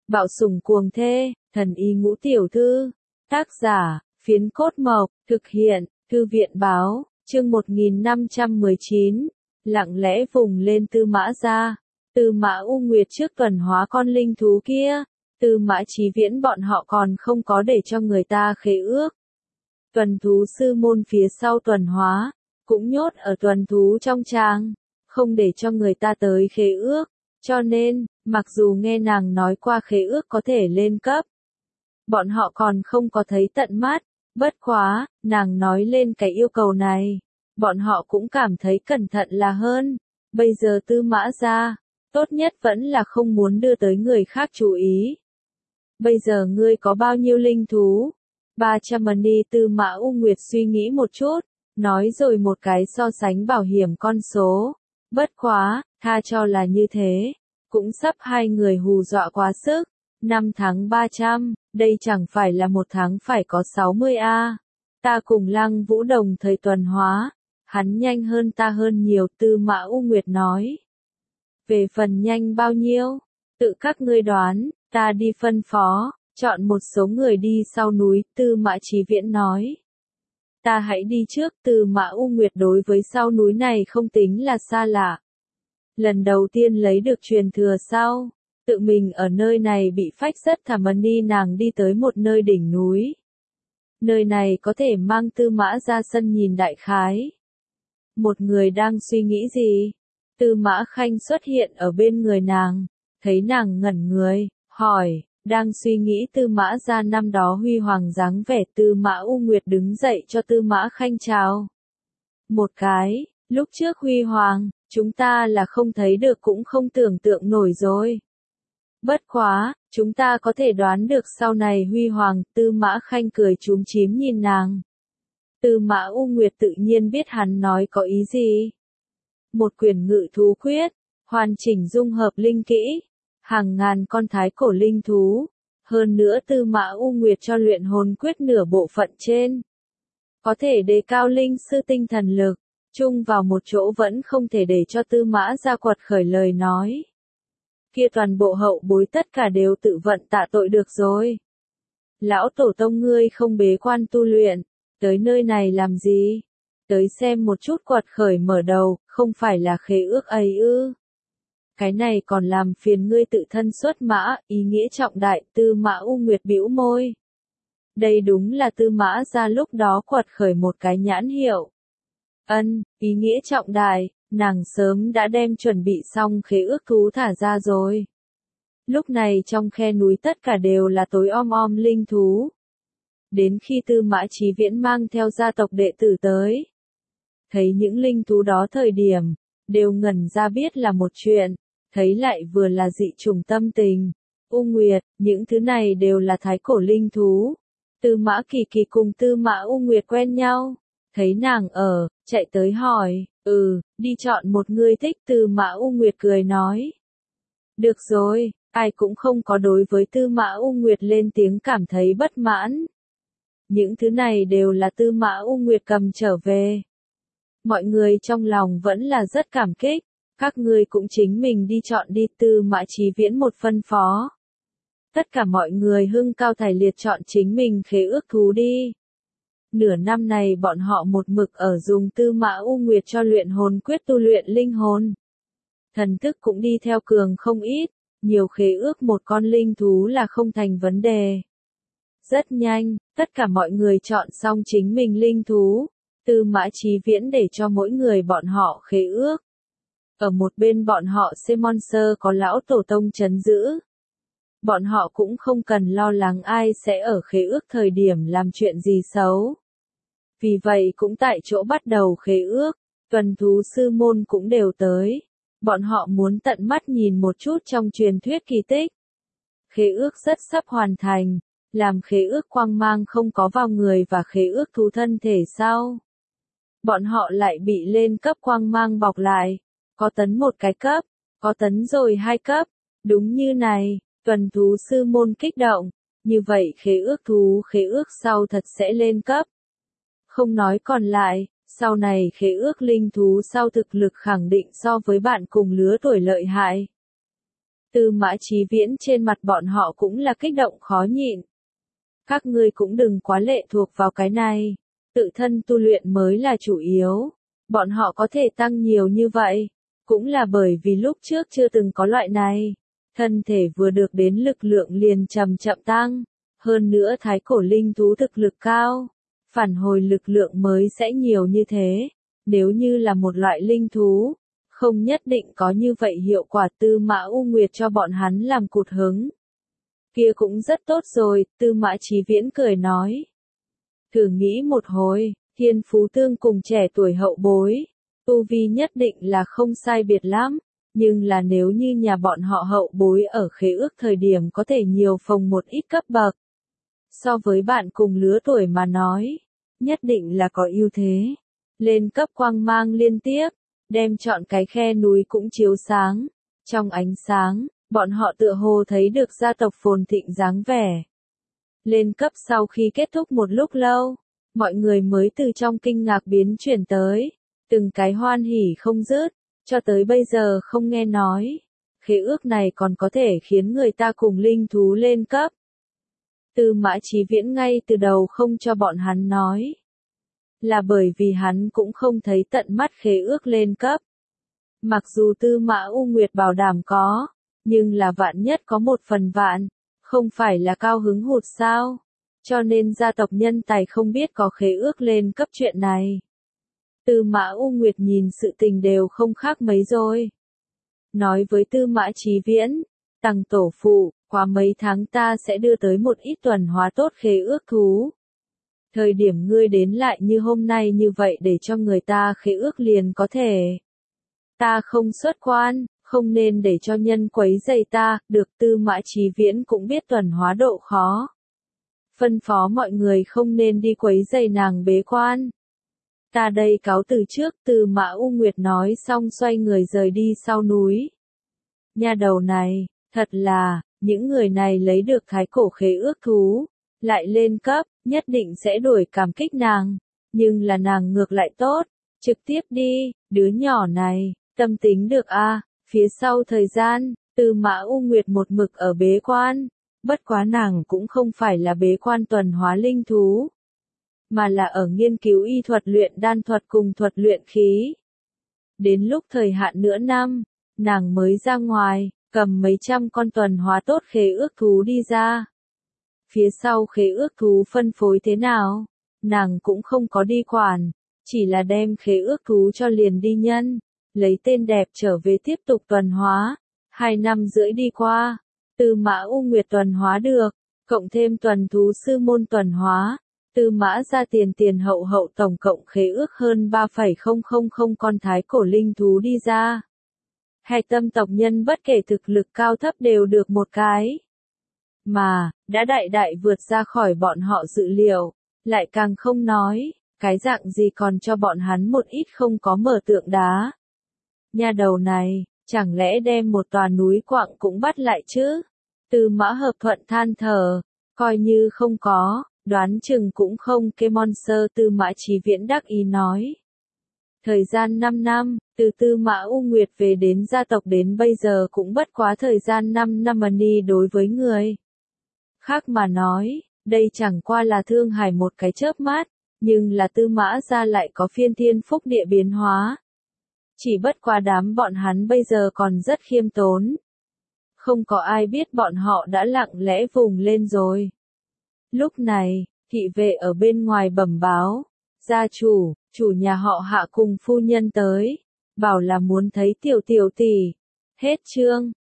Bạo sủng cuồng thê, thần y ngũ tiểu thư. Tác giả, Phiến Cốt Mộc, thực hiện, Thư viện báo, chương 1519, lặng lẽ vùng lên Tư Mã gia. Tư Mã U Nguyệt trước tuần hóa con linh thú kia, Tư Mã Chí Viễn bọn họ còn không có để cho người ta khế ước. Tuần thú sư môn phía sau tuần hóa, cũng nhốt ở tuần thú trong tràng, không để cho người ta tới khế ước, cho nên, mặc dù nghe nàng nói qua khế ước có thể lên cấp, bọn họ còn không có thấy tận mắt, bất quá, nàng nói lên cái yêu cầu này, bọn họ cũng cảm thấy cẩn thận là hơn. Bây giờ Tư Mã gia, tốt nhất vẫn là không muốn đưa tới người khác chú ý. Bây giờ ngươi có bao nhiêu linh thú? 300 money. Tư Mã U Nguyệt suy nghĩ một chút, nói rồi một cái so sánh bảo hiểm con số. Bất quá, tha cho là như thế, cũng sắp hai người hù dọa quá sức. 5 tháng 300, đây chẳng phải là một tháng phải có 60 a. Ta cùng Lăng Vũ đồng thời tuần hóa, hắn nhanh hơn ta hơn nhiều. Tư Mã U Nguyệt nói. Về phần nhanh bao nhiêu, tự các ngươi đoán, ta đi phân phó, chọn một số người đi sau núi. Tư Mã Chí Viễn nói. Ta hãy đi trước. Tư Mã U Nguyệt đối với sau núi này không tính là xa lạ. Lần đầu tiên lấy được truyền thừa sau, tự mình ở nơi này bị phách rất thảm đi, nàng đi tới một nơi đỉnh núi. Nơi này có thể mang Tư Mã ra sân nhìn đại khái. Một người đang suy nghĩ gì? Tư Mã Khanh xuất hiện ở bên người nàng, thấy nàng ngẩn người, hỏi, đang suy nghĩ Tư Mã ra năm đó huy hoàng dáng vẻ. Tư Mã U Nguyệt đứng dậy cho Tư Mã Khanh chào. Một cái, lúc trước huy hoàng, chúng ta là không thấy được cũng không tưởng tượng nổi rồi. Bất quá, chúng ta có thể đoán được sau này huy hoàng. Tư Mã Khanh cười chúm chím nhìn nàng. Tư Mã U Nguyệt tự nhiên biết hắn nói có ý gì. Một quyển ngự thú quyết, hoàn chỉnh dung hợp linh kỹ, hàng ngàn con thái cổ linh thú. Hơn nữa Tư Mã U Nguyệt cho luyện hồn quyết nửa bộ phận trên. Có thể đề cao linh sư tinh thần lực, chung vào một chỗ vẫn không thể để cho Tư Mã ra quật khởi lời nói. Kia toàn bộ hậu bối tất cả đều tự vận tạ tội được rồi. Lão tổ tông ngươi không bế quan tu luyện, tới nơi này làm gì? Tới xem một chút quật khởi mở đầu, không phải là khế ước ấy ư? Cái này còn làm phiền ngươi tự thân xuất mã, ý nghĩa trọng đại. Tư Mã U Nguyệt bĩu môi. Đây đúng là Tư Mã ra lúc đó quật khởi một cái nhãn hiệu. Ý nghĩa trọng đại, nàng sớm đã đem chuẩn bị xong khế ước thú thả ra rồi. Lúc này trong khe núi tất cả đều là tối om linh thú. Đến khi Tư Mã Chí Viễn mang theo gia tộc đệ tử tới, thấy những linh thú đó thời điểm, đều ngẩn ra biết là một chuyện, thấy lại vừa là dị trùng tâm tình. U Nguyệt, những thứ này đều là thái cổ linh thú. Tư Mã Kỳ Kỳ cùng Tư Mã U Nguyệt quen nhau, thấy nàng chạy tới hỏi, đi chọn một người thích. Tư Mã U Nguyệt cười nói. Được rồi, ai cũng không có đối với Tư Mã U Nguyệt lên tiếng cảm thấy bất mãn. Những thứ này đều là Tư Mã U Nguyệt cầm trở về. Mọi người trong lòng vẫn là rất cảm kích, các ngươi cũng chính mình đi chọn đi. Tư Mã Chí Viễn một phân phó. Tất cả mọi người hưng cao thải liệt chọn chính mình khế ước thú đi. Nửa năm này bọn họ một mực ở dùng Tư Mã U Nguyệt cho luyện hồn quyết tu luyện linh hồn. Thần thức cũng đi theo cường không ít, nhiều khế ước một con linh thú là không thành vấn đề. Rất nhanh, tất cả mọi người chọn xong chính mình linh thú. Tư Mã Chí Viễn để cho mỗi người bọn họ khế ước. Ở một bên bọn họ Monster có lão tổ tông trấn giữ. Bọn họ cũng không cần lo lắng ai sẽ ở khế ước thời điểm làm chuyện gì xấu. Vì vậy cũng tại chỗ bắt đầu khế ước, tuần thú sư môn cũng đều tới. Bọn họ muốn tận mắt nhìn một chút trong truyền thuyết kỳ tích. Khế ước rất sắp hoàn thành, làm khế ước quang mang không có vào người và khế ước thú thân thể sau. Bọn họ lại bị lên cấp quang mang bọc lại, có tấn một cái cấp, có tấn rồi 2 cấp, đúng như này, tuần thú sư môn kích động, như vậy khế ước sau thật sẽ lên cấp. Không nói còn lại, sau này khế ước linh thú sau thực lực khẳng định so với bạn cùng lứa tuổi lợi hại. Tư Mã Chí Viễn trên mặt bọn họ cũng là kích động khó nhịn. Các ngươi cũng đừng quá lệ thuộc vào cái này. Tự thân tu luyện mới là chủ yếu. Bọn họ có thể tăng nhiều như vậy. Cũng là bởi vì lúc trước chưa từng có loại này. Thân thể vừa được đến lực lượng liền chậm chậm tăng. Hơn nữa thái cổ linh thú thực lực cao. Phản hồi lực lượng mới sẽ nhiều như thế. Nếu như là một loại linh thú, không nhất định có như vậy hiệu quả. Tư Mã U Nguyệt cho bọn hắn làm cụt hứng. Kia cũng rất tốt rồi, Tư Mã Chí Viễn cười nói. Thử nghĩ một hồi, thiên phú tương cùng trẻ tuổi hậu bối, tu vi nhất định là không sai biệt lắm, nhưng là nếu như nhà bọn họ hậu bối ở khế ước thời điểm có thể nhiều phồng một ít cấp bậc. So với bạn cùng lứa tuổi mà nói, nhất định là có ưu thế. Lên cấp quang mang liên tiếp, đem chọn cái khe núi cũng chiếu sáng. Trong ánh sáng, bọn họ tựa hồ thấy được gia tộc phồn thịnh dáng vẻ. Lên cấp sau khi kết thúc một lúc lâu, mọi người mới từ trong kinh ngạc biến chuyển tới. Từng cái hoan hỉ không dứt, cho tới bây giờ không nghe nói. Khế ước này còn có thể khiến người ta cùng linh thú lên cấp. Tư Mã Chí Viễn ngay từ đầu không cho bọn hắn nói. Là bởi vì hắn cũng không thấy tận mắt khế ước lên cấp. Mặc dù Tư Mã U Nguyệt bảo đảm có, nhưng là vạn nhất có một phần vạn, không phải là cao hứng hụt sao? Cho nên gia tộc nhân tài không biết có khế ước lên cấp chuyện này. Tư Mã U Nguyệt nhìn sự tình đều không khác mấy rồi. Nói với Tư Mã Chí Viễn, Tằng tổ phụ, qua mấy tháng ta sẽ đưa tới một ít tuần hóa tốt khế ước thú. Thời điểm ngươi đến lại như hôm nay như vậy để cho người ta khế ước liền có thể. Ta không xuất quan, không nên để cho nhân quấy rầy ta, được. Tư Mã Chí Viễn cũng biết tuần hóa độ khó. Phân phó mọi người không nên đi quấy rầy nàng bế quan. Ta đây cáo từ trước. Tư Mã U Nguyệt nói xong xoay người rời đi sau núi. Nha đầu này, thật là, những người này lấy được thái cổ khế ước thú, lại lên cấp, nhất định sẽ đuổi cảm kích nàng, nhưng là nàng ngược lại tốt, trực tiếp đi, đứa nhỏ này, tâm tính được a. Phía sau thời gian, Tư Mã U Nguyệt một mực ở bế quan, bất quá nàng cũng không phải là bế quan tuần hóa linh thú, mà là ở nghiên cứu y thuật luyện đan thuật cùng thuật luyện khí. Đến lúc thời hạn nửa năm, nàng mới ra ngoài, cầm mấy trăm con tuần hóa tốt khế ước thú đi ra. Phía sau khế ước thú phân phối thế nào, nàng cũng không có đi quản, chỉ là đem khế ước thú cho liền đi nhân, lấy tên đẹp trở về tiếp tục tuần hóa. 2 năm rưỡi đi qua, Tư Mã U Nguyệt tuần hóa được, cộng thêm tuần thú sư môn tuần hóa, Tư Mã ra tiền tiền hậu hậu tổng cộng khế ước hơn 3,000 con thái cổ linh thú đi ra. Hạch tâm tộc nhân bất kể thực lực cao thấp đều được một cái. Mà, đã đại đại vượt ra khỏi bọn họ dự liệu, lại càng không nói, cái dạng gì còn cho bọn hắn một ít không có mở tượng đá. Nha đầu này, chẳng lẽ đem một tòa núi quặng cũng bắt lại chứ? Tư Mã Hợp Thuận than thở, coi như không có, đoán chừng cũng không. Cái monster. Tư Mã Chí Viễn đắc ý nói. Thời gian 5 năm, từ Tư Mã U Nguyệt về đến gia tộc đến bây giờ cũng bất quá thời gian 5 năm ni. Đối với người khác mà nói, đây chẳng qua là thương hại một cái chớp mắt, nhưng là Tư Mã gia lại có phiên thiên phúc địa biến hóa. Chỉ bất quá đám bọn hắn bây giờ còn rất khiêm tốn. Không có ai biết bọn họ đã lặng lẽ vùng lên rồi. Lúc này, thị vệ ở bên ngoài bẩm báo, gia chủ, chủ nhà họ Hạ cùng phu nhân tới, bảo là muốn thấy tiểu tỷ. Hết chương.